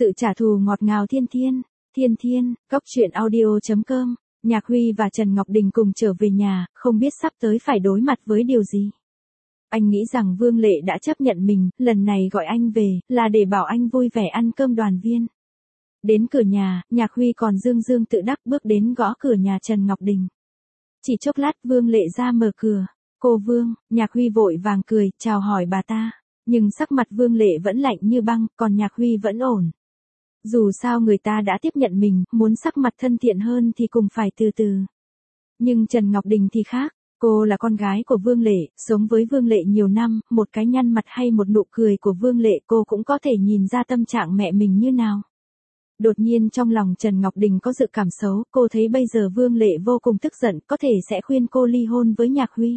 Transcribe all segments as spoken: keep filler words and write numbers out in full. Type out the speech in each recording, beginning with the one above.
Sự trả thù ngọt ngào thiên thiên, thiên thiên, góc truyện audio.com, Nhạc Huy và Trần Ngọc Đình cùng trở về nhà, không biết sắp tới phải đối mặt với điều gì. Anh nghĩ rằng Vương Lệ đã chấp nhận mình, lần này gọi anh về, là để bảo anh vui vẻ ăn cơm đoàn viên. Đến cửa nhà, Nhạc Huy còn dương dương tự đắc bước đến gõ cửa nhà Trần Ngọc Đình. Chỉ chốc lát Vương Lệ ra mở cửa. Cô Vương, Nhạc Huy vội vàng cười, chào hỏi bà ta. Nhưng sắc mặt Vương Lệ vẫn lạnh như băng, còn Nhạc Huy vẫn ổn. Dù sao người ta đã tiếp nhận mình, muốn sắc mặt thân thiện hơn thì cùng phải từ từ. Nhưng Trần Ngọc Đình thì khác, cô là con gái của Vương Lệ, sống với Vương Lệ nhiều năm, một cái nhăn mặt hay một nụ cười của Vương Lệ cô cũng có thể nhìn ra tâm trạng mẹ mình như nào. Đột nhiên trong lòng Trần Ngọc Đình có dự cảm xấu, cô thấy bây giờ Vương Lệ vô cùng tức giận, có thể sẽ khuyên cô ly hôn với Nhạc Huy.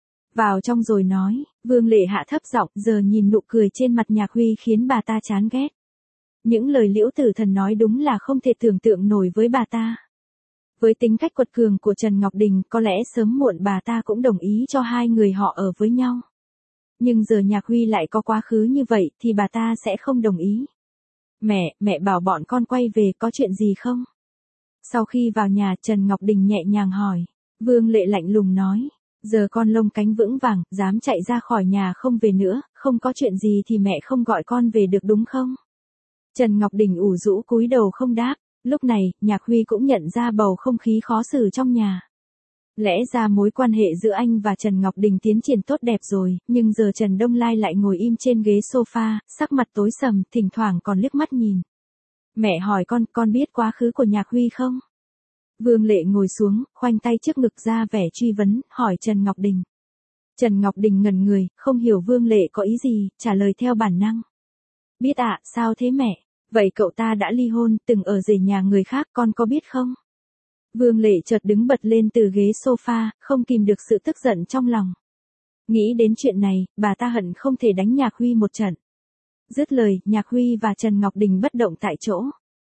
Vào trong rồi nói, Vương Lệ hạ thấp giọng, giờ nhìn nụ cười trên mặt Nhạc Huy khiến bà ta chán ghét. Những lời Liễu Tử Thần nói đúng là không thể tưởng tượng nổi với bà ta. Với tính cách quật cường của Trần Ngọc Đình, có lẽ sớm muộn bà ta cũng đồng ý cho hai người họ ở với nhau. Nhưng giờ Nhạc Huy lại có quá khứ như vậy thì bà ta sẽ không đồng ý. Mẹ, mẹ bảo bọn con quay về, có chuyện gì không? Sau khi vào nhà, Trần Ngọc Đình nhẹ nhàng hỏi. Vương Lệ lạnh lùng nói. Giờ con lông cánh vững vàng, dám chạy ra khỏi nhà không về nữa, không có chuyện gì thì mẹ không gọi con về được đúng không? Trần Ngọc Đình ủ rũ cúi đầu không đáp. Lúc này, Nhạc Huy cũng nhận ra bầu không khí khó xử trong nhà. Lẽ ra mối quan hệ giữa anh và Trần Ngọc Đình tiến triển tốt đẹp rồi, nhưng giờ Trần Đông Lai lại ngồi im trên ghế sofa, sắc mặt tối sầm, thỉnh thoảng còn liếc mắt nhìn. Mẹ hỏi con, con biết quá khứ của Nhạc Huy không? Vương Lệ ngồi xuống, khoanh tay trước ngực ra vẻ truy vấn, hỏi Trần Ngọc Đình. Trần Ngọc Đình ngẩn người, không hiểu Vương Lệ có ý gì, trả lời theo bản năng. Biết ạ, à, sao thế mẹ? Vậy cậu ta đã ly hôn, từng ở rể nhà người khác, con có biết không? Vương Lệ chợt đứng bật lên từ ghế sofa, không kìm được sự tức giận trong lòng. Nghĩ đến chuyện này, bà ta hận không thể đánh Nhạc Huy một trận. Dứt lời, Nhạc Huy và Trần Ngọc Đình bất động tại chỗ.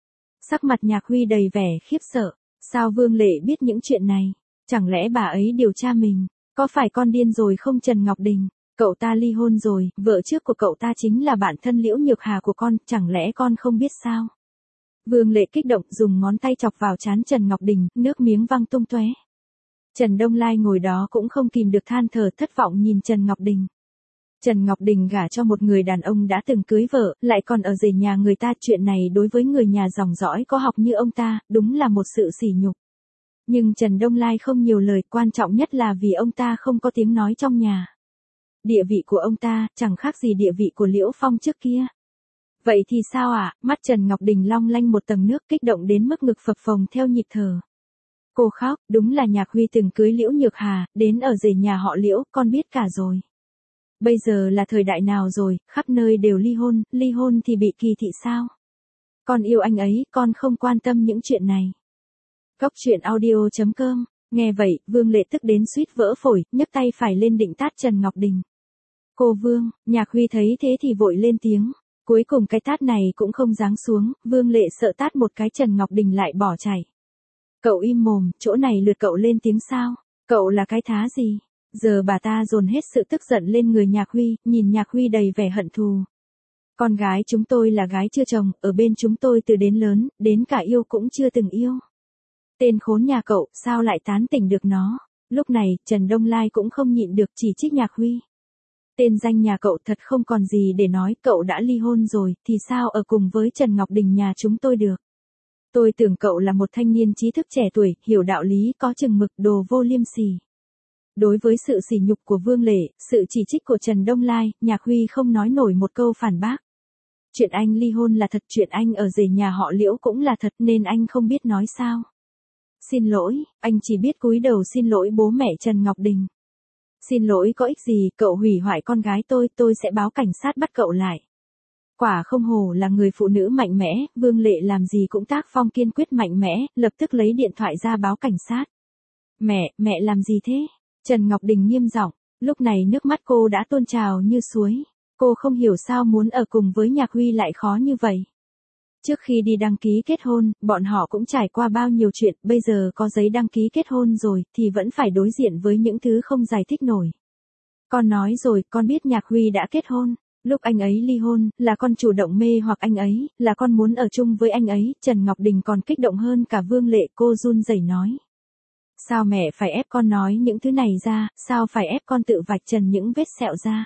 Sắc mặt Nhạc Huy đầy vẻ khiếp sợ. Sao Vương Lệ biết những chuyện này? Chẳng lẽ bà ấy điều tra mình? Có phải con điên rồi không Trần Ngọc Đình? Cậu ta ly hôn rồi, vợ trước của cậu ta chính là bạn thân Liễu Nhược Hà của con, chẳng lẽ con không biết sao? Vương Lệ kích động dùng ngón tay chọc vào trán Trần Ngọc Đình, nước miếng văng tung tóe. Trần Đông Lai ngồi đó cũng không kìm được than thở thất vọng nhìn Trần Ngọc Đình. Trần Ngọc Đình gả cho một người đàn ông đã từng cưới vợ, lại còn ở rể nhà người ta, chuyện này đối với người nhà dòng dõi có học như ông ta, đúng là một sự sỉ nhục. Nhưng Trần Đông Lai không nhiều lời, quan trọng nhất là vì ông ta không có tiếng nói trong nhà. Địa vị của ông ta, chẳng khác gì địa vị của Liễu Phong trước kia. Vậy thì sao ạ? À? Mắt Trần Ngọc Đình long lanh một tầng nước, kích động đến mức ngực phập phồng theo nhịp thở. Cô khóc, đúng là Nhạc Huy từng cưới Liễu Nhược Hà, đến ở rể nhà họ Liễu, con biết cả rồi. Bây giờ là thời đại nào rồi, khắp nơi đều ly hôn, ly hôn thì bị kỳ thị sao? Con yêu anh ấy, con không quan tâm những chuyện này. Góc truyện audio.com, nghe vậy, Vương Lệ tức đến suýt vỡ phổi, nhấc tay phải lên định tát Trần Ngọc Đình. Cô Vương, Nhạc Huy thấy thế thì vội lên tiếng. Cuối cùng cái tát này cũng không giáng xuống, Vương Lệ sợ tát một cái Trần Ngọc Đình lại bỏ chạy. Cậu im mồm, chỗ này lượt cậu lên tiếng sao? Cậu là cái thá gì? Giờ bà ta dồn hết sự tức giận lên người Nhạc Huy, nhìn Nhạc Huy đầy vẻ hận thù. Con gái chúng tôi là gái chưa chồng, ở bên chúng tôi từ đến lớn, đến cả yêu cũng chưa từng yêu. Tên khốn nhà cậu, sao lại tán tỉnh được nó? Lúc này, Trần Đông Lai cũng không nhịn được chỉ trích Nhạc Huy. Tên danh nhà cậu thật không còn gì để nói, cậu đã ly hôn rồi, thì sao ở cùng với Trần Ngọc Đình nhà chúng tôi được? Tôi tưởng cậu là một thanh niên trí thức trẻ tuổi, hiểu đạo lý, có chừng mực, đồ vô liêm sỉ. Đối với sự sỉ nhục của Vương Lệ, sự chỉ trích của Trần Đông Lai, Nhạc Huy không nói nổi một câu phản bác. Chuyện anh ly hôn là thật, chuyện anh ở rể nhà họ Liễu cũng là thật, nên anh không biết nói sao. Xin lỗi, anh chỉ biết cúi đầu xin lỗi bố mẹ Trần Ngọc Đình. Xin lỗi có ích gì, cậu hủy hoại con gái tôi, tôi sẽ báo cảnh sát bắt cậu lại. Quả không hổ là người phụ nữ mạnh mẽ, Vương Lệ làm gì cũng tác phong kiên quyết mạnh mẽ, lập tức lấy điện thoại ra báo cảnh sát. Mẹ, mẹ làm gì thế? Trần Ngọc Đình nghiêm giọng, lúc này nước mắt cô đã tuôn trào như suối. Cô không hiểu sao muốn ở cùng với Nhạc Huy lại khó như vậy. Trước khi đi đăng ký kết hôn, bọn họ cũng trải qua bao nhiêu chuyện, bây giờ có giấy đăng ký kết hôn rồi, thì vẫn phải đối diện với những thứ không giải thích nổi. Con nói rồi, con biết Nhạc Huy đã kết hôn. Lúc anh ấy ly hôn, là con chủ động mê hoặc anh ấy, là con muốn ở chung với anh ấy, Trần Ngọc Đình còn kích động hơn cả Vương Lệ, cô run rẩy nói. Sao mẹ phải ép con nói những thứ này ra, sao phải ép con tự vạch trần những vết sẹo ra?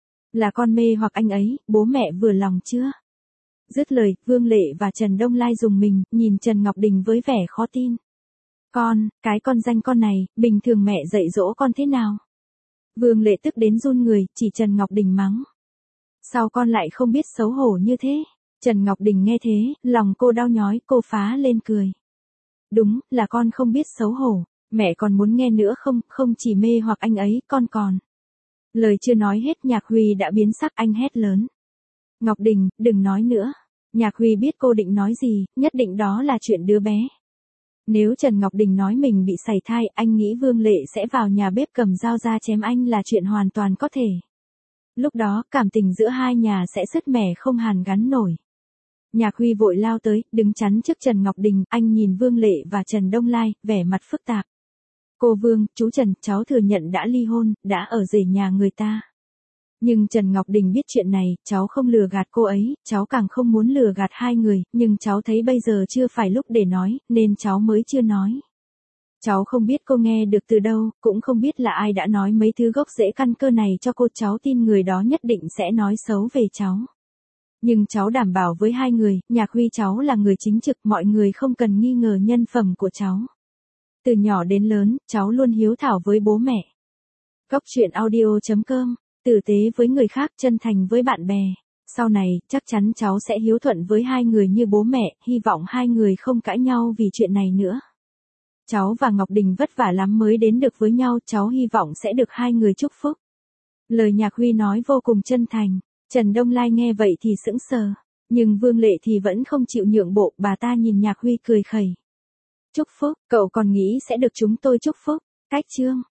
Là con mê hoặc anh ấy, bố mẹ vừa lòng chưa? Dứt lời, Vương Lệ và Trần Đông Lai dùng mình, nhìn Trần Ngọc Đình với vẻ khó tin. Con, cái con danh con này, bình thường mẹ dạy dỗ con thế nào? Vương Lệ tức đến run người, chỉ Trần Ngọc Đình mắng. Sao con lại không biết xấu hổ như thế? Trần Ngọc Đình nghe thế, lòng cô đau nhói, cô phá lên cười. Đúng, là con không biết xấu hổ. Mẹ còn muốn nghe nữa không, không chỉ mê hoặc anh ấy, con còn. Lời chưa nói hết Nhạc Huy đã biến sắc, anh hét lớn. Ngọc Đình, đừng nói nữa. Nhạc Huy biết cô định nói gì, nhất định đó là chuyện đứa bé. Nếu Trần Ngọc Đình nói mình bị sảy thai, anh nghĩ Vương Lệ sẽ vào nhà bếp cầm dao ra chém anh là chuyện hoàn toàn có thể. Lúc đó, cảm tình giữa hai nhà sẽ sứt mẻ không hàn gắn nổi. Nhạc Huy vội lao tới, đứng chắn trước Trần Ngọc Đình, anh nhìn Vương Lệ và Trần Đông Lai, vẻ mặt phức tạp. Cô Vương, chú Trần, cháu thừa nhận đã ly hôn, đã ở rể nhà người ta. Nhưng Trần Ngọc Đình biết chuyện này, cháu không lừa gạt cô ấy, cháu càng không muốn lừa gạt hai người, nhưng cháu thấy bây giờ chưa phải lúc để nói, nên cháu mới chưa nói. Cháu không biết cô nghe được từ đâu, cũng không biết là ai đã nói mấy thứ gốc rễ căn cơ này cho cô, cháu tin người đó nhất định sẽ nói xấu về cháu. Nhưng cháu đảm bảo với hai người, Nhạc Huy cháu là người chính trực, mọi người không cần nghi ngờ nhân phẩm của cháu. Từ nhỏ đến lớn, cháu luôn hiếu thảo với bố mẹ. Góc truyện audio chấm com, tử tế với người khác, chân thành với bạn bè. Sau này, chắc chắn cháu sẽ hiếu thuận với hai người như bố mẹ, hy vọng hai người không cãi nhau vì chuyện này nữa. Cháu và Ngọc Đình vất vả lắm mới đến được với nhau, cháu hy vọng sẽ được hai người chúc phúc. Lời Nhạc Huy nói vô cùng chân thành, Trần Đông Lai nghe vậy thì sững sờ, nhưng Vương Lệ thì vẫn không chịu nhượng bộ, bà ta nhìn Nhạc Huy cười khẩy. Chúc phúc, cậu còn nghĩ sẽ được chúng tôi chúc phúc? Cách chương